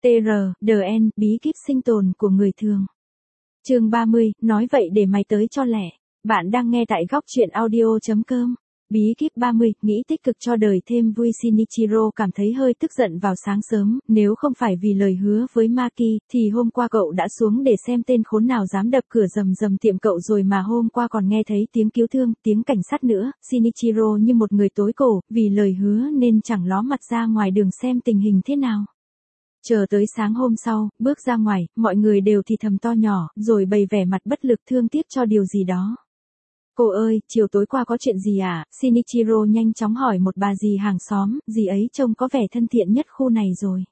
TR, DN, bí kíp sinh tồn của người thường. Chương 30, nói vậy để mày tới cho lẹ. Bạn đang nghe tại góc truyện audio.com. Bí kíp 30, nghĩ tích cực cho đời thêm vui. Shinichiro cảm thấy hơi tức giận vào sáng sớm, nếu không phải vì lời hứa với Maki, thì hôm qua cậu đã xuống để xem tên khốn nào dám đập cửa rầm rầm tiệm cậu rồi mà hôm qua còn nghe thấy tiếng cứu thương, tiếng cảnh sát nữa. Shinichiro như một người tối cổ, vì lời hứa nên chẳng ló mặt ra ngoài đường xem tình hình thế nào. Chờ tới sáng hôm sau, bước ra ngoài, mọi người đều thì thầm to nhỏ, rồi bày vẻ mặt bất lực thương tiếc cho điều gì đó. Cô ơi, chiều tối qua có chuyện gì à? Shinichiro nhanh chóng hỏi một bà dì hàng xóm, dì ấy trông có vẻ thân thiện nhất khu này rồi.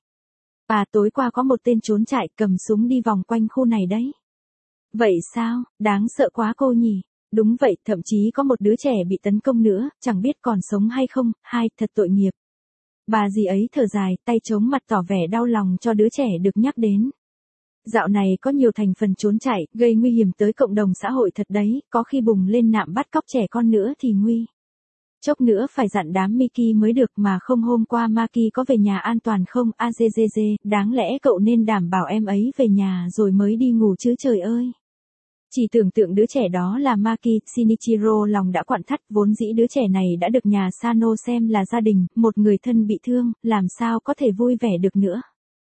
Tối qua có một tên trốn chạy cầm súng đi vòng quanh khu này đấy. Vậy sao, đáng sợ quá cô nhỉ? Đúng vậy, thậm chí có một đứa trẻ bị tấn công nữa, chẳng biết còn sống hay không, thật tội nghiệp. Bà dì ấy thở dài, tay chống mặt tỏ vẻ đau lòng cho đứa trẻ được nhắc đến. Dạo này có nhiều thành phần trốn chạy, gây nguy hiểm tới cộng đồng xã hội thật đấy, có khi bùng lên nạm bắt cóc trẻ con nữa thì nguy. Chốc nữa phải dặn đám Miki mới được mà không hôm qua Maki có về nhà an toàn không? Azezeze, đáng lẽ cậu nên đảm bảo em ấy về nhà rồi mới đi ngủ chứ trời ơi. Chỉ tưởng tượng đứa trẻ đó là Maki, Shinichiro lòng đã quặn thắt, vốn dĩ đứa trẻ này đã được nhà Sano xem là gia đình, một người thân bị thương, làm sao có thể vui vẻ được nữa.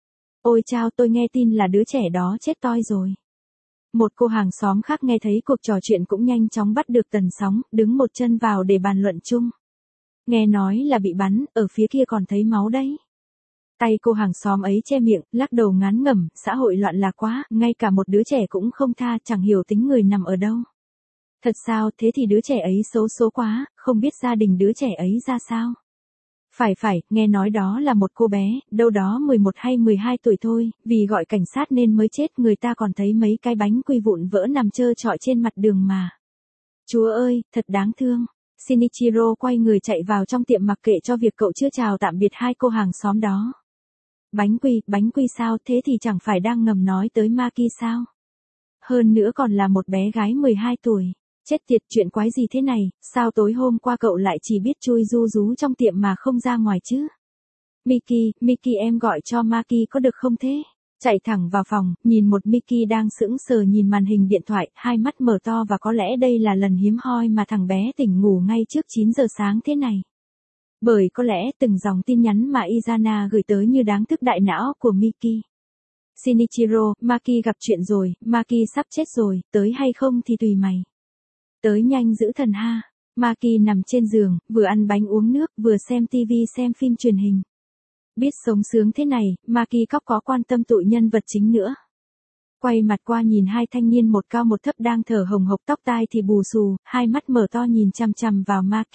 Ôi chao, tôi nghe tin là đứa trẻ đó chết toi rồi. Một cô hàng xóm khác nghe thấy cuộc trò chuyện cũng nhanh chóng bắt được tần sóng, đứng một chân vào để bàn luận chung. Nghe nói là bị bắn, ở phía kia còn thấy máu đấy. Tay cô hàng xóm ấy che miệng, lắc đầu ngán ngẩm, xã hội loạn lạc quá, ngay cả một đứa trẻ cũng không tha, chẳng hiểu tính người nằm ở đâu. Thật sao, thế thì đứa trẻ ấy xấu số quá, không biết gia đình đứa trẻ ấy ra sao. Phải, nghe nói đó là một cô bé, đâu đó 11 hay 12 tuổi thôi, vì gọi cảnh sát nên mới chết, người ta còn thấy mấy cái bánh quy vụn vỡ nằm trơ trọi trên mặt đường mà. Chúa ơi, thật đáng thương. Shinichiro quay người chạy vào trong tiệm mặc kệ cho việc cậu chưa chào tạm biệt hai cô hàng xóm đó. Bánh quy sao, thế thì chẳng phải đang ngầm nói tới Maki sao? Hơn nữa còn là một bé gái 12 tuổi. Chết tiệt, chuyện quái gì thế này, sao tối hôm qua cậu lại chỉ biết chui ru rú trong tiệm mà không ra ngoài chứ? Miki em gọi cho Maki có được không thế? Chạy thẳng vào phòng, nhìn một Miki đang sững sờ nhìn màn hình điện thoại, hai mắt mở to và có lẽ đây là lần hiếm hoi mà thằng bé tỉnh ngủ ngay trước 9 giờ sáng thế này. Bởi có lẽ từng dòng tin nhắn mà Izana gửi tới như đáng thức đại não của Miki. Shinichiro, Maki gặp chuyện rồi, Maki sắp chết rồi, tới hay không thì tùy mày. Tới nhanh giữ thần ha. Maki nằm trên giường, vừa ăn bánh uống nước, vừa xem TV xem phim truyền hình. Biết sống sướng thế này, Maki có quan tâm tụi nhân vật chính nữa. Quay mặt qua nhìn hai thanh niên một cao một thấp đang thở hồng hộc tóc tai thì bù xù, hai mắt mở to nhìn chằm chằm vào Maki.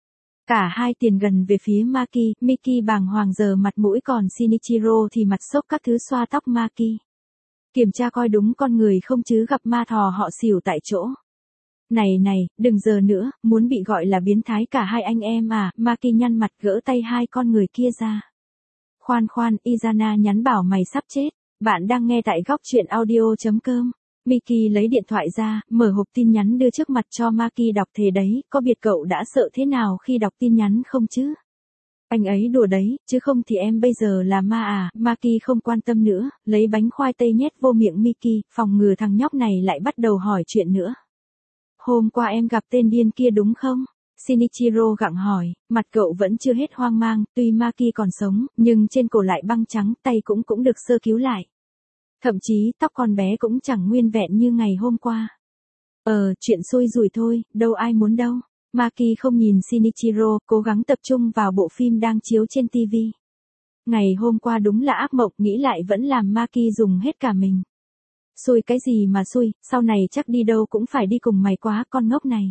Cả hai tiền gần về phía Maki, Miki bàng hoàng giờ mặt mũi còn Shinichiro thì mặt sốc các thứ xoa tóc Maki. Kiểm tra coi đúng con người không chứ gặp ma thò họ xỉu tại chỗ. Này, đừng giờ nữa, muốn bị gọi là biến thái cả hai anh em à, Maki nhăn mặt gỡ tay hai con người kia ra. Khoan, Izana nhắn bảo mày sắp chết, bạn đang nghe tại góc truyện audio.com. Miki lấy điện thoại ra, mở hộp tin nhắn đưa trước mặt cho Maki đọc thế đấy, có biết cậu đã sợ thế nào khi đọc tin nhắn không chứ? Anh ấy đùa đấy, chứ không thì em bây giờ là ma à, Maki không quan tâm nữa, lấy bánh khoai tây nhét vô miệng Miki, phòng ngừa thằng nhóc này lại bắt đầu hỏi chuyện nữa. Hôm qua em gặp tên điên kia đúng không? Shinichiro gặng hỏi, mặt cậu vẫn chưa hết hoang mang, tuy Maki còn sống, nhưng trên cổ lại băng trắng, tay cũng được sơ cứu lại. Thậm chí tóc con bé cũng chẳng nguyên vẹn như ngày hôm qua. Chuyện xui rủi thôi, đâu ai muốn đâu. Maki không nhìn Shinichiro, cố gắng tập trung vào bộ phim đang chiếu trên TV. Ngày hôm qua đúng là ác mộng, nghĩ lại vẫn làm Maki dùng hết cả mình. Xui cái gì mà xui, sau này chắc đi đâu cũng phải đi cùng mày quá, con ngốc này.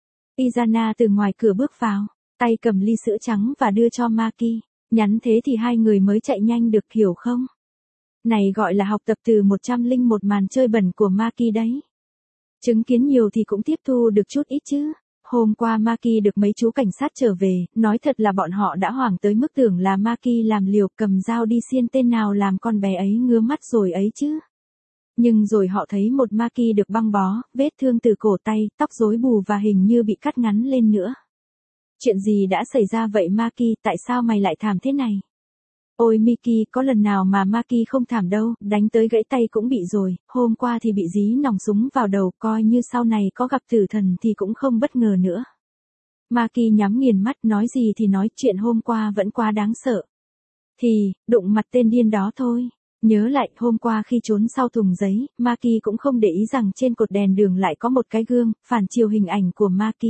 Izana từ ngoài cửa bước vào, tay cầm ly sữa trắng và đưa cho Maki. Nhắn thế thì hai người mới chạy nhanh được, hiểu không? Này gọi là học tập từ 101 màn chơi bẩn của Maki đấy. Chứng kiến nhiều thì cũng tiếp thu được chút ít chứ. Hôm qua Maki được mấy chú cảnh sát trở về, nói thật là bọn họ đã hoảng tới mức tưởng là Maki làm liều, cầm dao đi xiên tên nào làm con bé ấy ngứa mắt rồi ấy chứ. Nhưng rồi họ thấy một Maki được băng bó, vết thương từ cổ tay, tóc rối bù và hình như bị cắt ngắn lên nữa. Chuyện gì đã xảy ra vậy Maki, tại sao mày lại thảm thế này? Ôi Miki, có lần nào mà Maki không thảm đâu, đánh tới gãy tay cũng bị rồi, hôm qua thì bị dí nòng súng vào đầu, coi như sau này có gặp tử thần thì cũng không bất ngờ nữa. Maki nhắm nghiền mắt, nói gì thì nói, chuyện hôm qua vẫn quá đáng sợ. Thì, đụng mặt tên điên đó thôi. Nhớ lại, hôm qua khi trốn sau thùng giấy, Maki cũng không để ý rằng trên cột đèn đường lại có một cái gương, phản chiếu hình ảnh của Maki.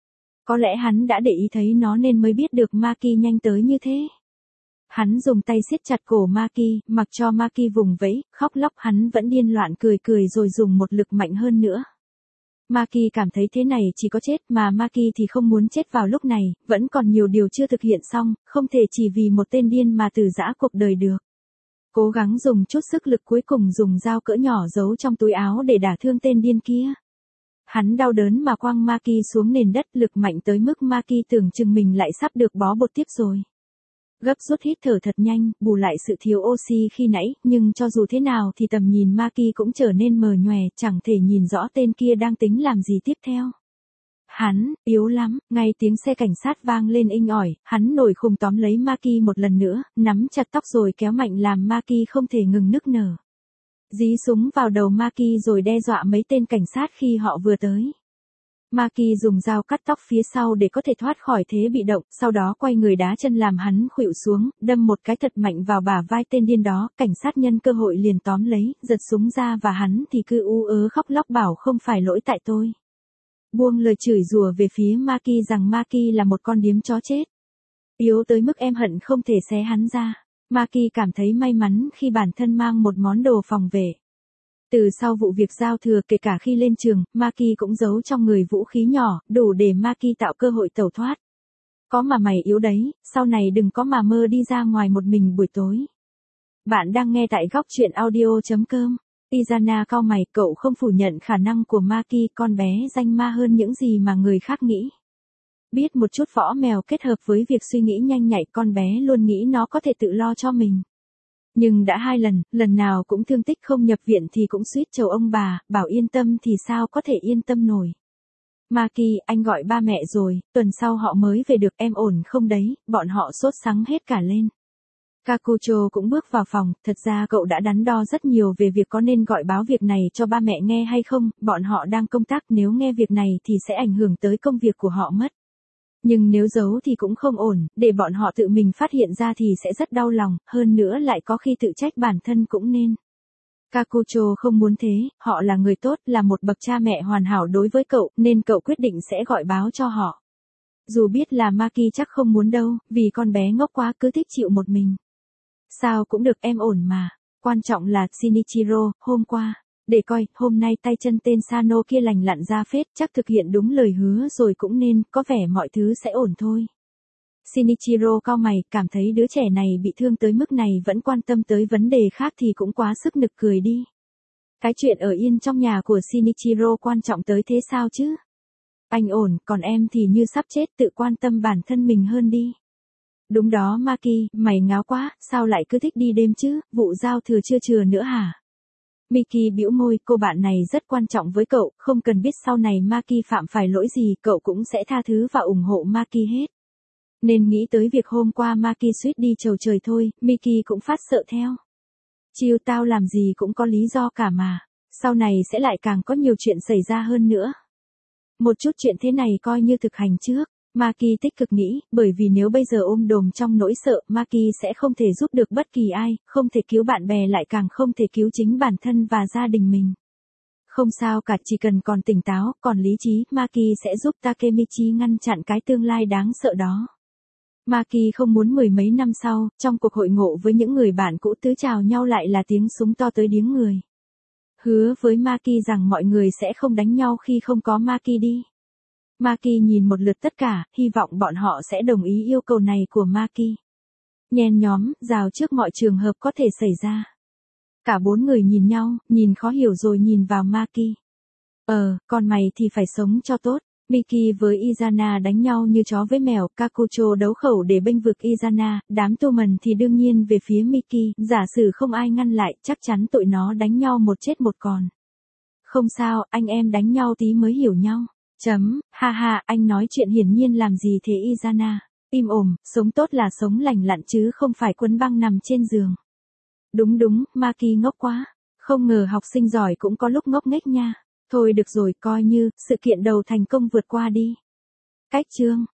Có lẽ hắn đã để ý thấy nó nên mới biết được Maki nhanh tới như thế. Hắn dùng tay siết chặt cổ Maki, mặc cho Maki vùng vẫy, khóc lóc, hắn vẫn điên loạn cười cười rồi dùng một lực mạnh hơn nữa. Maki cảm thấy thế này chỉ có chết, mà Maki thì không muốn chết vào lúc này, vẫn còn nhiều điều chưa thực hiện xong, không thể chỉ vì một tên điên mà từ giã cuộc đời được. Cố gắng dùng chút sức lực, cuối cùng dùng dao cỡ nhỏ giấu trong túi áo để đả thương tên điên kia. Hắn đau đớn mà quăng Maki xuống nền đất, lực mạnh tới mức Maki tưởng chừng mình lại sắp được bó bột tiếp rồi. Gấp rút hít thở thật nhanh, bù lại sự thiếu oxy khi nãy, nhưng cho dù thế nào thì tầm nhìn Maki cũng trở nên mờ nhòe, chẳng thể nhìn rõ tên kia đang tính làm gì tiếp theo. Hắn, yếu lắm, ngay tiếng xe cảnh sát vang lên inh ỏi, hắn nổi khùng tóm lấy Maki một lần nữa, nắm chặt tóc rồi kéo mạnh làm Maki không thể ngừng nức nở. Dí súng vào đầu Maki rồi đe dọa mấy tên cảnh sát khi họ vừa tới. Maki dùng dao cắt tóc phía sau để có thể thoát khỏi thế bị động, sau đó quay người đá chân làm hắn khuỵu xuống, đâm một cái thật mạnh vào bả vai tên điên đó, cảnh sát nhân cơ hội liền tóm lấy, giật súng ra và hắn thì cứ ú ớ khóc lóc bảo không phải lỗi tại tôi. Buông lời chửi rủa về phía Maki rằng Maki là một con điếm chó chết. Yếu tới mức em hận không thể xé hắn ra. Maki cảm thấy may mắn khi bản thân mang một món đồ phòng vệ. Từ sau vụ việc giao thừa, kể cả khi lên trường, Maki cũng giấu trong người vũ khí nhỏ, đủ để Maki tạo cơ hội tẩu thoát. Có mà mày yếu đấy, sau này đừng có mà mơ đi ra ngoài một mình buổi tối. Bạn đang nghe tại góc truyện audio.com. Izana cau mày, cậu không phủ nhận khả năng của Maki, con bé danh ma hơn những gì mà người khác nghĩ. Biết một chút võ mèo kết hợp với việc suy nghĩ nhanh nhạy, con bé luôn nghĩ nó có thể tự lo cho mình. Nhưng đã 2 lần, lần nào cũng thương tích, không nhập viện thì cũng suýt chầu ông bà, bảo yên tâm thì sao có thể yên tâm nổi. Maki, anh gọi ba mẹ rồi, tuần sau họ mới về được, em ổn không đấy, bọn họ sốt sắng hết cả lên. Kakucho cũng bước vào phòng, thật ra cậu đã đắn đo rất nhiều về việc có nên gọi báo việc này cho ba mẹ nghe hay không, bọn họ đang công tác, nếu nghe việc này thì sẽ ảnh hưởng tới công việc của họ mất. Nhưng nếu giấu thì cũng không ổn, để bọn họ tự mình phát hiện ra thì sẽ rất đau lòng, hơn nữa lại có khi tự trách bản thân cũng nên. Kakucho không muốn thế, họ là người tốt, là một bậc cha mẹ hoàn hảo đối với cậu, nên cậu quyết định sẽ gọi báo cho họ. Dù biết là Maki chắc không muốn đâu, vì con bé ngốc quá cứ thích chịu một mình. Sao cũng được, em ổn mà. Quan trọng là, Shinichiro, hôm qua. Để coi, hôm nay tay chân tên Sano kia lành lặn ra phết, chắc thực hiện đúng lời hứa rồi cũng nên, có vẻ mọi thứ sẽ ổn thôi. Shinichiro cau mày, cảm thấy đứa trẻ này bị thương tới mức này vẫn quan tâm tới vấn đề khác thì cũng quá sức nực cười đi. Cái chuyện ở yên trong nhà của Shinichiro quan trọng tới thế sao chứ? Anh ổn, còn em thì như sắp chết, tự quan tâm bản thân mình hơn đi. Đúng đó Maki, mày ngáo quá, sao lại cứ thích đi đêm chứ, vụ giao thừa chưa chừa nữa hả? Miki bĩu môi, cô bạn này rất quan trọng với cậu, không cần biết sau này Maki phạm phải lỗi gì, cậu cũng sẽ tha thứ và ủng hộ Maki hết. Nên nghĩ tới việc hôm qua Maki suýt đi chầu trời thôi, Miki cũng phát sợ theo. Chill, tao làm gì cũng có lý do cả mà, sau này sẽ lại càng có nhiều chuyện xảy ra hơn nữa. Một chút chuyện thế này coi như thực hành trước. Maki tích cực nghĩ, bởi vì nếu bây giờ ôm đồm trong nỗi sợ, Maki sẽ không thể giúp được bất kỳ ai, không thể cứu bạn bè, lại càng không thể cứu chính bản thân và gia đình mình. Không sao cả, chỉ cần còn tỉnh táo, còn lý trí, Maki sẽ giúp Takemichi ngăn chặn cái tương lai đáng sợ đó. Maki không muốn 10 mấy năm sau, trong cuộc hội ngộ với những người bạn cũ tứ chào nhau lại là tiếng súng to tới điếng người. Hứa với Maki rằng mọi người sẽ không đánh nhau khi không có Maki đi. Maki nhìn một lượt tất cả, hy vọng bọn họ sẽ đồng ý yêu cầu này của Maki. Nhen nhóm, rào trước mọi trường hợp có thể xảy ra. Cả 4 người nhìn nhau, nhìn khó hiểu rồi nhìn vào Maki. Còn mày thì phải sống cho tốt. Miki với Izana đánh nhau như chó với mèo, Kakucho đấu khẩu để bênh vực Izana, đám Toman thì đương nhiên về phía Miki, giả sử không ai ngăn lại, chắc chắn tụi nó đánh nhau một chết một còn. Không sao, anh em đánh nhau tí mới hiểu nhau. Ha ha, anh nói chuyện hiển nhiên làm gì thế Izana? Im ồm, sống tốt là sống lành lặn chứ không phải quấn băng nằm trên giường. Đúng đúng, Maki ngốc quá. Không ngờ học sinh giỏi cũng có lúc ngốc nghếch nha. Thôi được rồi, coi như sự kiện đầu thành công vượt qua đi. Cách chương